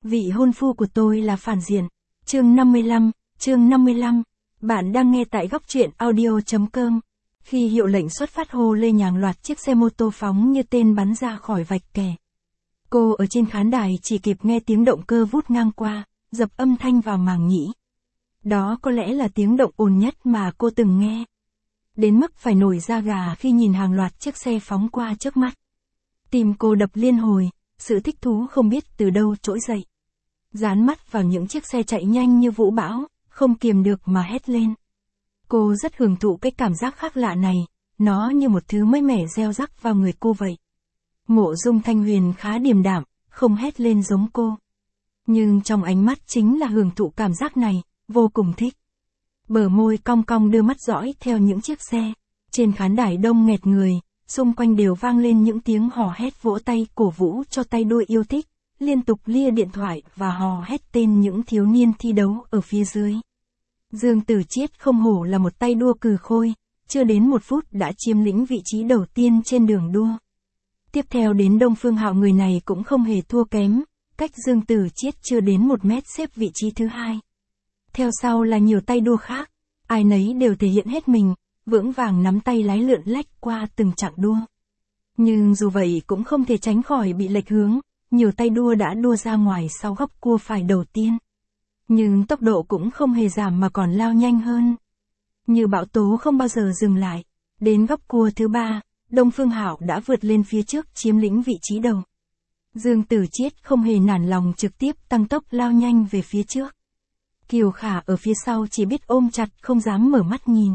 Vị hôn phu của tôi là phản diện. Chương 55. Bạn đang nghe tại góc truyện audio.com. Khi hiệu lệnh xuất phát hô lê nhàng loạt chiếc xe mô tô phóng như tên bắn ra khỏi vạch kè. Cô ở trên khán đài chỉ kịp nghe tiếng động cơ vút ngang qua, dập âm thanh vào màng nhĩ. Đó có lẽ là tiếng động ồn nhất mà cô từng nghe. Đến mức phải nổi da gà khi nhìn hàng loạt chiếc xe phóng qua trước mắt. Tim cô đập liên hồi, sự thích thú không biết từ đâu trỗi dậy. Dán mắt vào những chiếc xe chạy nhanh như vũ bão, không kiềm được mà hét lên. Cô rất hưởng thụ cái cảm giác khác lạ này, nó như một thứ mới mẻ gieo rắc vào người cô vậy. Mộ Dung Thanh Huyền khá điềm đạm, không hét lên giống cô. Nhưng trong ánh mắt chính là hưởng thụ cảm giác này, vô cùng thích. Bờ môi cong cong đưa mắt dõi theo những chiếc xe. Trên khán đài đông nghẹt người, xung quanh đều vang lên những tiếng hò hét vỗ tay cổ vũ cho tay đua yêu thích, liên tục lia điện thoại và hò hét tên những thiếu niên thi đấu ở phía dưới. Dương Tử Chiết không hổ là một tay đua cừ khôi, chưa đến 1 phút đã chiếm lĩnh vị trí đầu tiên trên đường đua. Tiếp theo đến Đông Phương Hạo, người này cũng không hề thua kém, cách Dương Tử Chiết chưa đến 1 mét xếp vị trí thứ 2. Theo sau là nhiều tay đua khác, ai nấy đều thể hiện hết mình, vững vàng nắm tay lái lượn lách qua từng chặng đua. Nhưng dù vậy cũng không thể tránh khỏi bị lệch hướng, nhiều tay đua đã đua ra ngoài sau góc cua phải đầu tiên. Nhưng tốc độ cũng không hề giảm mà còn lao nhanh hơn. Như bão tố không bao giờ dừng lại, đến góc cua thứ 3, Đông Phương Hạo đã vượt lên phía trước chiếm lĩnh vị trí đầu. Dương Tử Chiết không hề nản lòng trực tiếp tăng tốc lao nhanh về phía trước. Kiều Khả ở phía sau chỉ biết ôm chặt không dám mở mắt nhìn.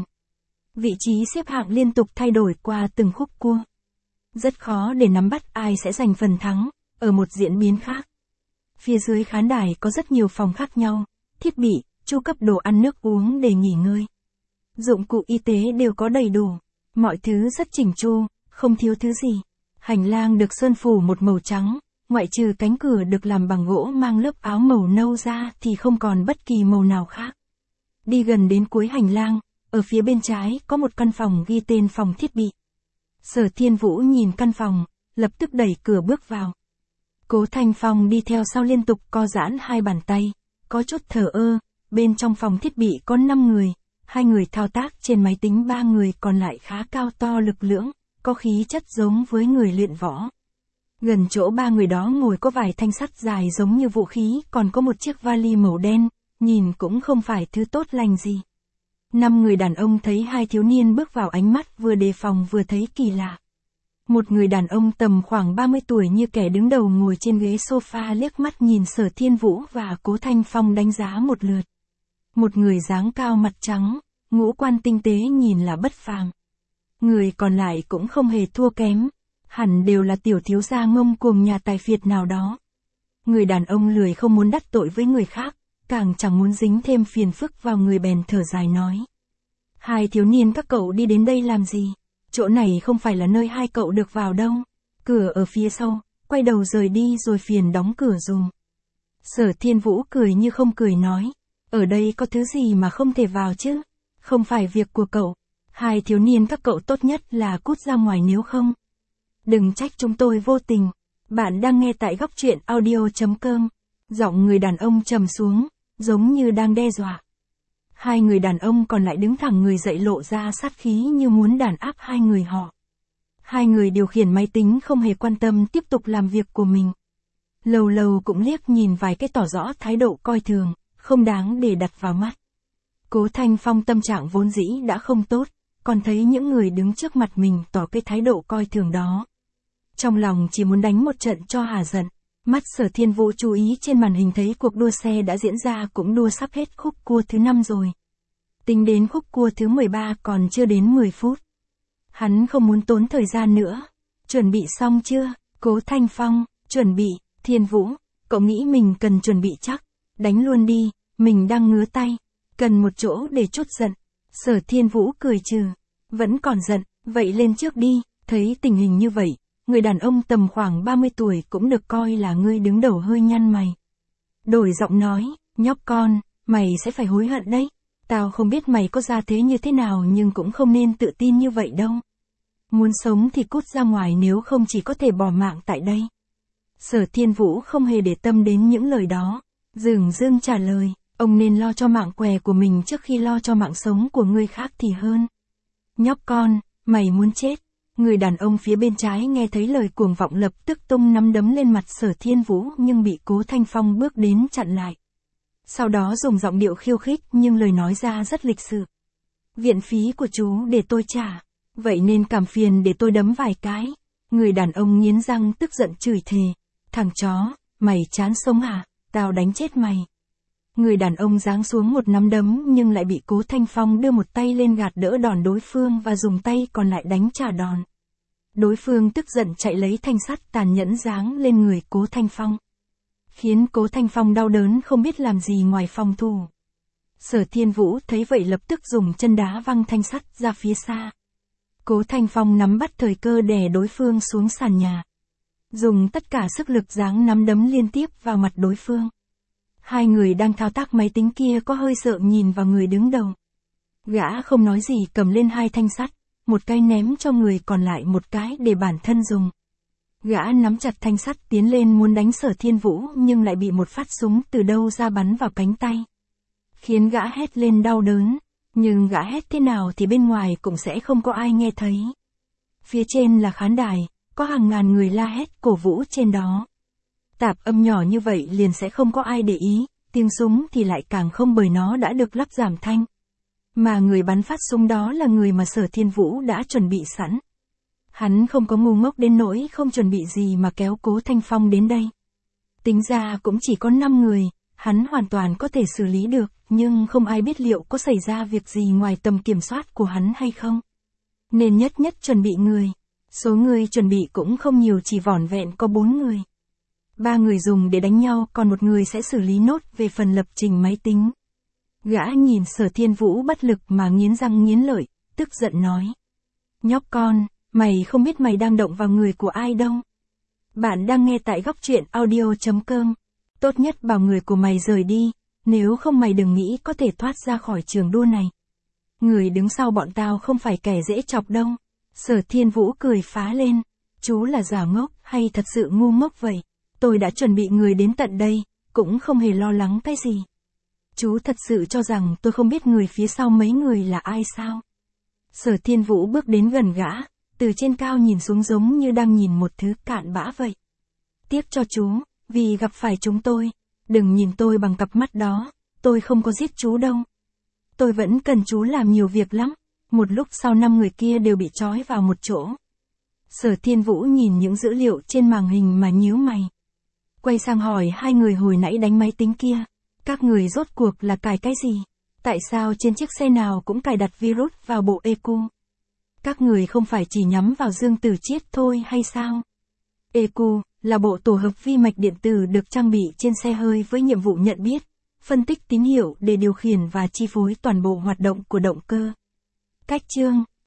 Vị trí xếp hạng liên tục thay đổi qua từng khúc cua. Rất khó để nắm bắt ai sẽ giành phần thắng, ở một diễn biến khác. Phía dưới khán đài có rất nhiều phòng khác nhau, thiết bị, chu cấp đồ ăn nước uống để nghỉ ngơi. Dụng cụ y tế đều có đầy đủ, mọi thứ rất chỉnh chu, không thiếu thứ gì. Hành lang được sơn phủ một màu trắng, ngoại trừ cánh cửa được làm bằng gỗ mang lớp áo màu nâu ra thì không còn bất kỳ màu nào khác. Đi gần đến cuối hành lang, ở phía bên trái có một căn phòng ghi tên phòng thiết bị. Sở Thiên Vũ nhìn căn phòng, lập tức đẩy cửa bước vào. Cố Thanh Phong đi theo sau liên tục co giãn hai bàn tay, có chút thờ ơ. Bên trong phòng thiết bị có 5 người, 2 người thao tác trên máy tính, 3 người còn lại khá cao to lực lưỡng, có khí chất giống với người luyện võ. Gần chỗ 3 người đó ngồi có vài thanh sắt dài giống như vũ khí, còn có một chiếc vali màu đen, nhìn cũng không phải thứ tốt lành gì. 5 người đàn ông thấy 2 thiếu niên bước vào, ánh mắt vừa đề phòng vừa thấy kỳ lạ. Một người đàn ông tầm khoảng 30 tuổi như kẻ đứng đầu ngồi trên ghế sofa liếc mắt nhìn Sở Thiên Vũ và Cố Thanh Phong đánh giá một lượt. Một người dáng cao mặt trắng, ngũ quan tinh tế nhìn là bất phàm. Người còn lại cũng không hề thua kém, hẳn đều là tiểu thiếu gia ngông cuồng nhà tài phiệt nào đó. Người đàn ông lười không muốn đắc tội với người khác, càng chẳng muốn dính thêm phiền phức vào người, bèn thở dài nói. 2 thiếu niên, các cậu đi đến đây làm gì? Chỗ này không phải là nơi 2 cậu được vào đâu. Cửa ở phía sau, quay đầu rời đi rồi phiền đóng cửa dùm. Sở Thiên Vũ cười như không cười nói. Ở đây có thứ gì mà không thể vào chứ? Không phải việc của cậu. 2 thiếu niên, các cậu tốt nhất là cút ra ngoài, nếu không. Đừng trách chúng tôi vô tình. Bạn đang nghe tại góc truyện audio.com. Giọng người đàn ông trầm xuống, giống như đang đe dọa. 2 người đàn ông còn lại đứng thẳng người dậy, lộ ra sát khí như muốn đàn áp 2 người họ. 2 người điều khiển máy tính không hề quan tâm, tiếp tục làm việc của mình. Lâu lâu cũng liếc nhìn vài cái, tỏ rõ thái độ coi thường, không đáng để đặt vào mắt. Cố Thanh Phong tâm trạng vốn dĩ đã không tốt, còn thấy những người đứng trước mặt mình tỏ cái thái độ coi thường đó. Trong lòng chỉ muốn đánh một trận cho hả giận. Mắt Sở Thiên Vũ chú ý trên màn hình thấy cuộc đua xe đã diễn ra, cũng đua sắp hết khúc cua thứ 5 rồi. Tính đến khúc cua thứ 13 còn chưa đến 10 phút. Hắn không muốn tốn thời gian nữa. Chuẩn bị xong chưa? Cố Thanh Phong, chuẩn bị. Thiên Vũ, cậu nghĩ mình cần chuẩn bị chắc. Đánh luôn đi, mình đang ngứa tay. Cần một chỗ để trút giận. Sở Thiên Vũ cười trừ. Vẫn còn giận, vậy lên trước đi. Thấy tình hình như vậy, người đàn ông tầm khoảng 30 tuổi cũng được coi là người đứng đầu hơi nhăn mày. Đổi giọng nói, nhóc con, mày sẽ phải hối hận đấy. Tao không biết mày có ra thế như thế nào, nhưng cũng không nên tự tin như vậy đâu. Muốn sống thì cút ra ngoài, nếu không chỉ có thể bỏ mạng tại đây. Sở Thiên Vũ không hề để tâm đến những lời đó. Dửng dưng trả lời, ông nên lo cho mạng què của mình trước khi lo cho mạng sống của người khác thì hơn. Nhóc con, mày muốn chết. Người đàn ông phía bên trái nghe thấy lời cuồng vọng lập tức tung nắm đấm lên mặt Sở Thiên Vũ nhưng bị Cố Thanh Phong bước đến chặn lại. Sau đó dùng giọng điệu khiêu khích nhưng lời nói ra rất lịch sự. Viện phí của chú để tôi trả, vậy nên cảm phiền để tôi đấm vài cái. Người đàn ông nghiến răng tức giận chửi thề. Thằng chó, mày chán sống hả, tao đánh chết mày. Người đàn ông giáng xuống một nắm đấm nhưng lại bị Cố Thanh Phong đưa một tay lên gạt đỡ đòn đối phương và dùng tay còn lại đánh trả đòn. Đối phương tức giận chạy lấy thanh sắt tàn nhẫn giáng lên người Cố Thanh Phong. Khiến Cố Thanh Phong đau đớn không biết làm gì ngoài phòng thủ. Sở Thiên Vũ thấy vậy lập tức dùng chân đá văng thanh sắt ra phía xa. Cố Thanh Phong nắm bắt thời cơ đè đối phương xuống sàn nhà. Dùng tất cả sức lực giáng nắm đấm liên tiếp vào mặt đối phương. Hai người đang thao tác máy tính kia có hơi sợ nhìn vào người đứng đầu. Gã không nói gì cầm lên hai thanh sắt, một cái ném cho người còn lại một cái để bản thân dùng. Gã nắm chặt thanh sắt tiến lên muốn đánh Sở Thiên Vũ nhưng lại bị một phát súng từ đâu ra bắn vào cánh tay. Khiến gã hét lên đau đớn, nhưng gã hét thế nào thì bên ngoài cũng sẽ không có ai nghe thấy. Phía trên là khán đài, có hàng ngàn người la hét cổ vũ trên đó. Tạp âm nhỏ như vậy liền sẽ không có ai để ý, tiếng súng thì lại càng không bởi nó đã được lắp giảm thanh. Mà người bắn phát súng đó là người mà Sở Thiên Vũ đã chuẩn bị sẵn. Hắn không có ngu ngốc đến nỗi không chuẩn bị gì mà kéo Cố Thanh Phong đến đây. Tính ra cũng chỉ có 5 người, hắn hoàn toàn có thể xử lý được, nhưng không ai biết liệu có xảy ra việc gì ngoài tầm kiểm soát của hắn hay không. Nên nhất chuẩn bị người. Số người chuẩn bị cũng không nhiều, chỉ vỏn vẹn có 4 người. 3 người dùng để đánh nhau, còn một người sẽ xử lý nốt về phần lập trình máy tính. Gã nhìn Sở Thiên Vũ bất lực mà nghiến răng nghiến lợi, tức giận nói. Nhóc con, mày không biết mày đang động vào người của ai đâu. Bạn đang nghe tại góc truyện audio.com. Tốt nhất bảo người của mày rời đi, nếu không mày đừng nghĩ có thể thoát ra khỏi trường đua này. Người đứng sau bọn tao không phải kẻ dễ chọc đâu. Sở Thiên Vũ cười phá lên. Chú là giả ngốc hay thật sự ngu ngốc vậy? Tôi đã chuẩn bị người đến tận đây, cũng không hề lo lắng cái gì. Chú thật sự cho rằng tôi không biết người phía sau mấy người là ai sao? Sở Thiên Vũ bước đến gần gã, từ trên cao nhìn xuống giống như đang nhìn một thứ cạn bã vậy. Tiếc cho chú, vì gặp phải chúng tôi. Đừng nhìn tôi bằng cặp mắt đó, tôi không có giết chú đâu. Tôi vẫn cần chú làm nhiều việc lắm. Một lúc sau 5 người kia đều bị trói vào một chỗ. Sở Thiên Vũ nhìn những dữ liệu trên màn hình mà nhíu mày. Quay sang hỏi hai người hồi nãy đánh máy tính kia. Các người rốt cuộc là cài cái gì? Tại sao trên chiếc xe nào cũng cài đặt virus vào bộ EQ? Các người không phải chỉ nhắm vào Dương Tử Chiết thôi hay sao? EQ là bộ tổ hợp vi mạch điện tử được trang bị trên xe hơi với nhiệm vụ nhận biết, phân tích tín hiệu để điều khiển và chi phối toàn bộ hoạt động của động cơ. Cách chương